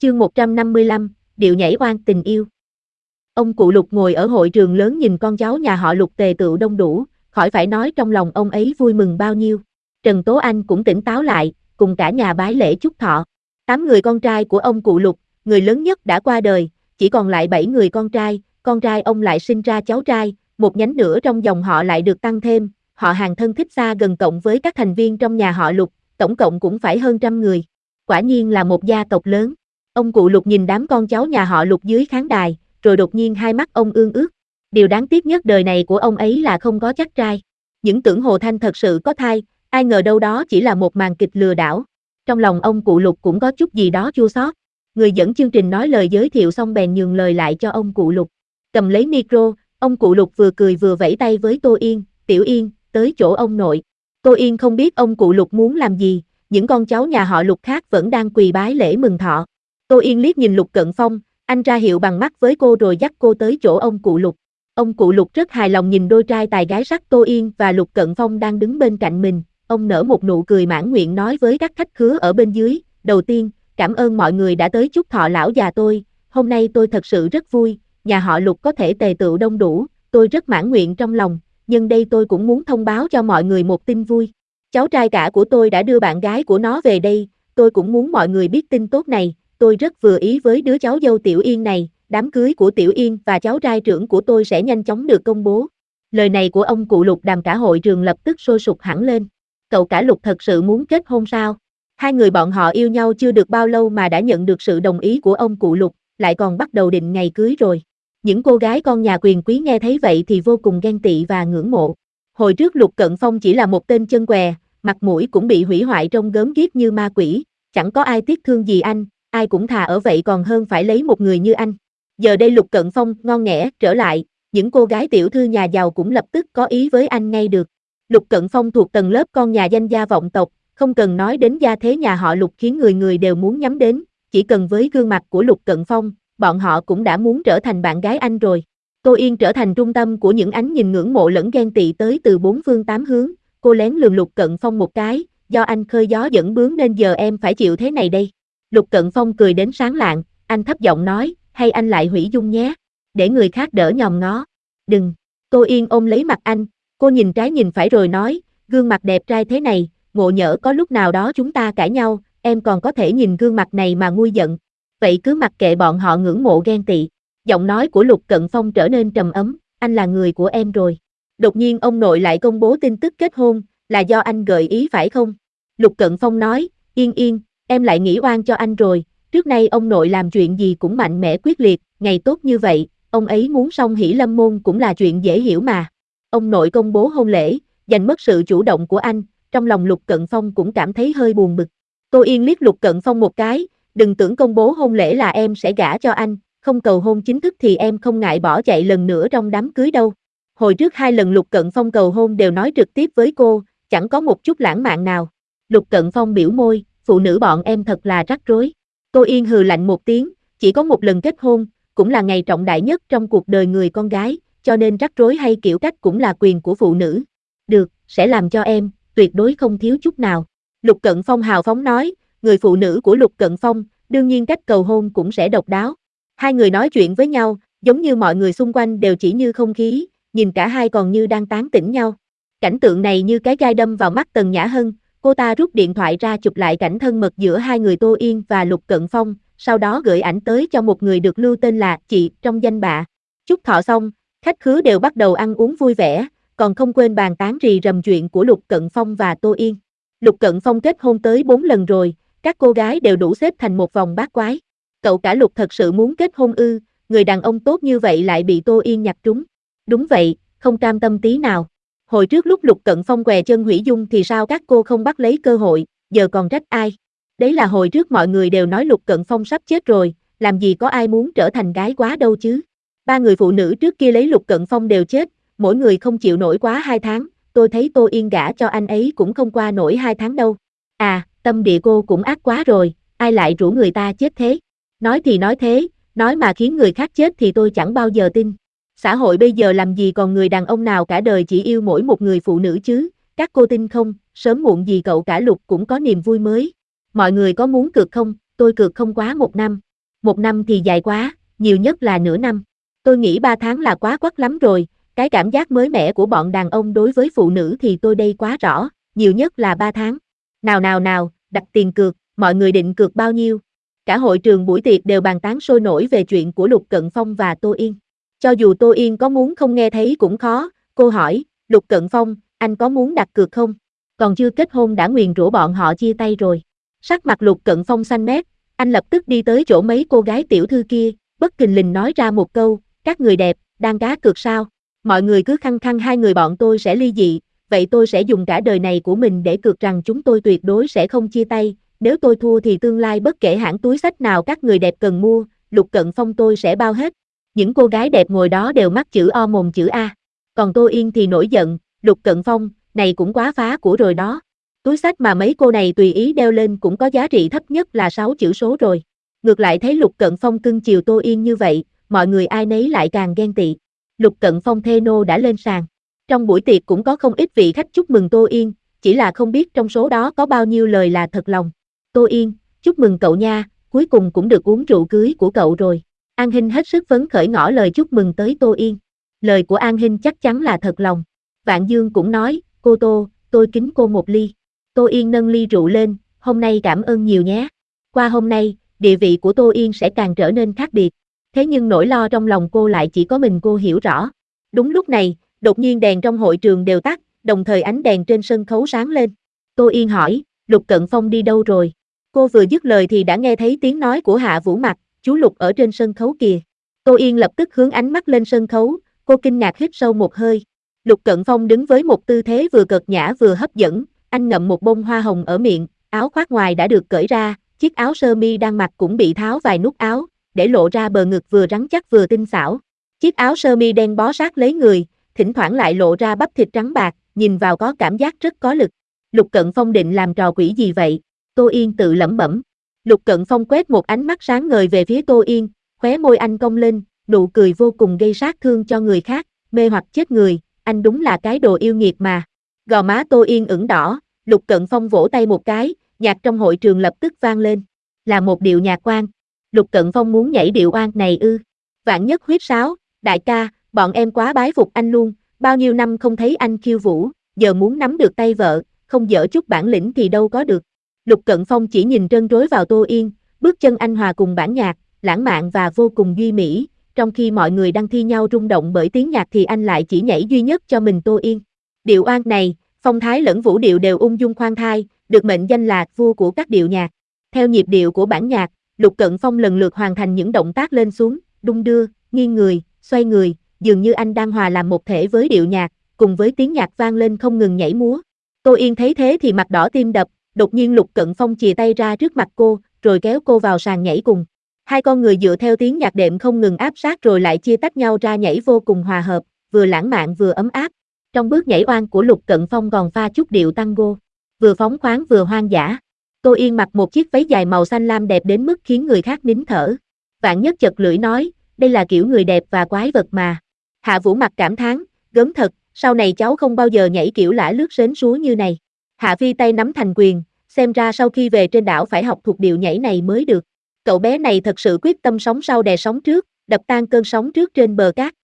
Chương 155, điệu nhảy oan tình yêu. Ông cụ Lục ngồi ở hội trường lớn nhìn con cháu nhà họ Lục tề tựu đông đủ, khỏi phải nói trong lòng ông ấy vui mừng bao nhiêu. Trần Tố Anh cũng tỉnh táo lại, cùng cả nhà bái lễ chúc thọ. 8 người con trai của ông cụ Lục, người lớn nhất đã qua đời, chỉ còn lại 7 người con trai ông lại sinh ra cháu trai, một nhánh nữa trong dòng họ lại được tăng thêm, họ hàng thân thích xa gần cộng với các thành viên trong nhà họ Lục, tổng cộng cũng phải hơn 100 người. Quả nhiên là một gia tộc lớn. Ông cụ Lục nhìn đám con cháu nhà họ Lục dưới khán đài, rồi đột nhiên hai mắt ông ương ước. Điều đáng tiếc nhất đời này của ông ấy là không có chắc trai. Những tưởng Hồ Thanh thật sự có thai, ai ngờ đâu đó chỉ là một màn kịch lừa đảo. Trong lòng ông cụ Lục cũng có chút gì đó chua xót. Người dẫn chương trình nói lời giới thiệu xong bèn nhường lời lại cho ông cụ Lục. Cầm lấy micro, ông cụ Lục vừa cười vừa vẫy tay với Tô Yên, Tiểu Yên, tới chỗ ông nội. Tô Yên không biết ông cụ Lục muốn làm gì, những con cháu nhà họ Lục khác vẫn đang quỳ bái lễ mừng thọ. Tô Yên liếc nhìn Lục Cận Phong, anh ra hiệu bằng mắt với cô rồi dắt cô tới chỗ ông cụ Lục. Ông cụ Lục rất hài lòng nhìn đôi trai tài gái sắc Tô Yên và Lục Cận Phong đang đứng bên cạnh mình. Ông nở một nụ cười mãn nguyện nói với các khách khứa ở bên dưới, đầu tiên, cảm ơn mọi người đã tới chúc thọ lão già tôi, hôm nay tôi thật sự rất vui, nhà họ Lục có thể tề tựu đông đủ, tôi rất mãn nguyện trong lòng, nhưng đây tôi cũng muốn thông báo cho mọi người một tin vui. Cháu trai cả của tôi đã đưa bạn gái của nó về đây, tôi cũng muốn mọi người biết tin tốt này, tôi rất vừa ý với đứa cháu dâu Tiểu Yên này, đám cưới của Tiểu Yên và cháu trai trưởng của tôi sẽ nhanh chóng được công bố. Lời này của ông cụ Lục làm cả hội trường lập tức sôi sục hẳn lên. Cậu cả Lục thật sự muốn kết hôn sao? Hai người bọn họ yêu nhau chưa được bao lâu mà đã nhận được sự đồng ý của ông cụ Lục, lại còn bắt đầu định ngày cưới rồi. Những cô gái con nhà quyền quý nghe thấy vậy thì vô cùng ghen tị và ngưỡng mộ. Hồi trước Lục Cận Phong chỉ là một tên chân què, mặt mũi cũng bị hủy hoại trông gớm ghiếc như ma quỷ, chẳng có ai tiếc thương gì anh, ai cũng thà ở vậy còn hơn phải lấy một người như anh. Giờ đây Lục Cận Phong ngon nghẻ trở lại, những cô gái tiểu thư nhà giàu cũng lập tức có ý với anh ngay được. Lục Cận Phong thuộc tầng lớp con nhà danh gia vọng tộc, không cần nói đến gia thế nhà họ Lục khiến người người đều muốn nhắm đến, chỉ cần với gương mặt của Lục Cận Phong, bọn họ cũng đã muốn trở thành bạn gái anh rồi. Tô Yên trở thành trung tâm của những ánh nhìn ngưỡng mộ lẫn ghen tị tới từ bốn phương tám hướng, cô lén lườm Lục Cận Phong một cái, do anh khơi gió dẫn bướm nên giờ em phải chịu thế này đây. Lục Cận Phong cười đến sáng lạng, anh thấp giọng nói, hay anh lại hủy dung nhé, để người khác đỡ nhòm ngó. Đừng, Tô Yên ôm lấy mặt anh, cô nhìn trái nhìn phải rồi nói, gương mặt đẹp trai thế này, ngộ nhỡ có lúc nào đó chúng ta cãi nhau, em còn có thể nhìn gương mặt này mà nguôi giận. Vậy cứ mặc kệ bọn họ ngưỡng mộ ghen tị. Giọng nói của Lục Cận Phong trở nên trầm ấm, anh là người của em rồi. Đột nhiên ông nội lại công bố tin tức kết hôn, là do anh gợi ý phải không? Lục Cận Phong nói, Yên Yên, em lại nghĩ oan cho anh rồi, trước nay ông nội làm chuyện gì cũng mạnh mẽ quyết liệt, ngày tốt như vậy, ông ấy muốn song hỷ lâm môn cũng là chuyện dễ hiểu mà. Ông nội công bố hôn lễ, giành mất sự chủ động của anh, trong lòng Lục Cận Phong cũng cảm thấy hơi buồn bực. Tô Yên liếc Lục Cận Phong một cái, đừng tưởng công bố hôn lễ là em sẽ gả cho anh, không cầu hôn chính thức thì em không ngại bỏ chạy lần nữa trong đám cưới đâu. Hồi trước 2 lần Lục Cận Phong cầu hôn đều nói trực tiếp với cô, chẳng có một chút lãng mạn nào. Lục Cận Phong biểu môi, phụ nữ bọn em thật là rắc rối. Tô Yên hừ lạnh một tiếng, chỉ có một lần kết hôn, cũng là ngày trọng đại nhất trong cuộc đời người con gái, cho nên rắc rối hay kiểu cách cũng là quyền của phụ nữ. Được, sẽ làm cho em, tuyệt đối không thiếu chút nào. Lục Cận Phong hào phóng nói, người phụ nữ của Lục Cận Phong, đương nhiên cách cầu hôn cũng sẽ độc đáo. Hai người nói chuyện với nhau, giống như mọi người xung quanh đều chỉ như không khí, nhìn cả hai còn như đang tán tỉnh nhau. Cảnh tượng này như cái gai đâm vào mắt Tần Nhã Hân, cô ta rút điện thoại ra chụp lại cảnh thân mật giữa hai người Tô Yên và Lục Cận Phong, sau đó gửi ảnh tới cho một người được lưu tên là chị trong danh bạ. Chúc thọ xong, khách khứa đều bắt đầu ăn uống vui vẻ, còn không quên bàn tán rì rầm chuyện của Lục Cận Phong và Tô Yên. Lục Cận Phong kết hôn tới 4 lần rồi, các cô gái đều đủ xếp thành một vòng bát quái. Cậu cả Lục thật sự muốn kết hôn ư, người đàn ông tốt như vậy lại bị Tô Yên nhặt trúng. Đúng vậy, không cam tâm tí nào. Hồi trước lúc Lục Cận Phong què chân hủy dung thì sao các cô không bắt lấy cơ hội, giờ còn trách ai? Đấy là hồi trước mọi người đều nói Lục Cận Phong sắp chết rồi, làm gì có ai muốn trở thành gái quá đâu chứ. 3 người phụ nữ trước kia lấy Lục Cận Phong đều chết, mỗi người không chịu nổi quá 2 tháng, tôi thấy Tô Yên gả cho anh ấy cũng không qua nổi 2 tháng đâu. À, tâm địa cô cũng ác quá rồi, ai lại rủ người ta chết thế? Nói thì nói thế, nói mà khiến người khác chết thì tôi chẳng bao giờ tin. Xã hội bây giờ làm gì còn người đàn ông nào cả đời chỉ yêu mỗi một người phụ nữ chứ, các cô tin không, sớm muộn gì cậu cả Lục cũng có niềm vui mới. Mọi người có muốn cược không, tôi cược không quá 1 năm. 1 năm thì dài quá, nhiều nhất là nửa năm. Tôi nghĩ 3 tháng là quá quắt lắm rồi, cái cảm giác mới mẻ của bọn đàn ông đối với phụ nữ thì tôi đây quá rõ, nhiều nhất là 3 tháng. Nào, đặt tiền cược, mọi người định cược bao nhiêu? Cả hội trường buổi tiệc đều bàn tán sôi nổi về chuyện của Lục Cận Phong và Tô Yên. Cho dù Tô Yên có muốn không nghe thấy cũng khó, cô hỏi, Lục Cận Phong, anh có muốn đặt cược không? Còn chưa kết hôn đã nguyền rủa bọn họ chia tay rồi. Sắc mặt Lục Cận Phong xanh mét, anh lập tức đi tới chỗ mấy cô gái tiểu thư kia, bất thình lình nói ra một câu, các người đẹp, đang cá cược sao? Mọi người cứ khăng khăng hai người bọn tôi sẽ ly dị, vậy tôi sẽ dùng cả đời này của mình để cược rằng chúng tôi tuyệt đối sẽ không chia tay, nếu tôi thua thì tương lai bất kể hãng túi xách nào các người đẹp cần mua, Lục Cận Phong tôi sẽ bao hết. Những cô gái đẹp ngồi đó đều mắc chữ O mồm chữ A. Còn Tô Yên thì nổi giận, Lục Cận Phong, này cũng quá phá của rồi đó. Túi xách mà mấy cô này tùy ý đeo lên cũng có giá trị thấp nhất là 6 chữ số rồi. Ngược lại thấy Lục Cận Phong cưng chiều Tô Yên như vậy, mọi người ai nấy lại càng ghen tị. Lục Cận Phong thê nô đã lên sàn. Trong buổi tiệc cũng có không ít vị khách chúc mừng Tô Yên, chỉ là không biết trong số đó có bao nhiêu lời là thật lòng. Tô Yên, chúc mừng cậu nha, cuối cùng cũng được uống rượu cưới của cậu rồi. An Hinh hết sức phấn khởi ngỏ lời chúc mừng tới Tô Yên. Lời của An Hinh chắc chắn là thật lòng. Vạn Dương cũng nói, cô Tô, tôi kính cô một ly. Tô Yên nâng ly rượu lên, hôm nay cảm ơn nhiều nhé. Qua hôm nay, địa vị của Tô Yên sẽ càng trở nên khác biệt. Thế nhưng nỗi lo trong lòng cô lại chỉ có mình cô hiểu rõ. Đúng lúc này, đột nhiên đèn trong hội trường đều tắt, đồng thời ánh đèn trên sân khấu sáng lên. Tô Yên hỏi, Lục Cận Phong đi đâu rồi? Cô vừa dứt lời thì đã nghe thấy tiếng nói của Hạ Vũ Mặc, chú Lục ở trên sân khấu kìa. Tô Yên lập tức hướng ánh mắt lên sân khấu, cô kinh ngạc hít sâu một hơi. Lục Cận Phong đứng với một tư thế vừa cợt nhã vừa hấp dẫn, anh ngậm một bông hoa hồng ở miệng, áo khoác ngoài đã được cởi ra, chiếc áo sơ mi đang mặc cũng bị tháo vài nút áo, để lộ ra bờ ngực vừa rắn chắc vừa tinh xảo. Chiếc áo sơ mi đen bó sát lấy người, thỉnh thoảng lại lộ ra bắp thịt trắng bạc, nhìn vào có cảm giác rất có lực. Lục Cận Phong định làm trò quỷ gì vậy? Tô Yên tự lẩm bẩm. Lục Cận Phong quét một ánh mắt sáng ngời về phía Tô Yên, khóe môi anh cong lên, nụ cười vô cùng gây sát thương cho người khác, mê hoặc chết người, anh đúng là cái đồ yêu nghiệt mà. Gò má Tô Yên ửng đỏ, Lục Cận Phong vỗ tay một cái, nhạc trong hội trường lập tức vang lên. Là một điệu nhạc oan. Lục Cận Phong muốn nhảy điệu oan này ư? Vạn Nhất huýt sáo, đại ca, bọn em quá bái phục anh luôn, bao nhiêu năm không thấy anh khiêu vũ, giờ muốn nắm được tay vợ, không dở chút bản lĩnh thì đâu có được. Lục Cận Phong chỉ nhìn trân trối vào Tô Yên, bước chân anh hòa cùng bản nhạc, lãng mạn và vô cùng duy mỹ, trong khi mọi người đang thi nhau rung động bởi tiếng nhạc thì anh lại chỉ nhảy duy nhất cho mình Tô Yên. Điệu oan này, phong thái lẫn vũ điệu đều ung dung khoan thai, được mệnh danh là vua của các điệu nhạc. Theo nhịp điệu của bản nhạc, Lục Cận Phong lần lượt hoàn thành những động tác lên xuống, đung đưa, nghiêng người, xoay người, dường như anh đang hòa làm một thể với điệu nhạc, cùng với tiếng nhạc vang lên không ngừng nhảy múa. Tô Yên thấy thế thì mặt đỏ tim đập, đột nhiên Lục Cận Phong chìa tay ra trước mặt cô, rồi kéo cô vào sàn nhảy cùng. Hai con người dựa theo tiếng nhạc đệm không ngừng áp sát rồi lại chia tách nhau ra nhảy vô cùng hòa hợp, vừa lãng mạn vừa ấm áp. Trong bước nhảy oan của Lục Cận Phong còn pha chút điệu tango, vừa phóng khoáng vừa hoang dã. Tô Yên mặc một chiếc váy dài màu xanh lam đẹp đến mức khiến người khác nín thở. Vạn Nhất chật lưỡi nói, đây là kiểu người đẹp và quái vật mà. Hạ Vũ Mặc cảm thán, gớm thật, sau này cháu không bao giờ nhảy kiểu lả lướt sến súa như này. Hạ Phi tay nắm thành quyền, xem ra sau khi về trên đảo phải học thuộc điệu nhảy này mới được. Cậu bé này thật sự quyết tâm sóng sau đè sóng trước, đập tan cơn sóng trước trên bờ cát.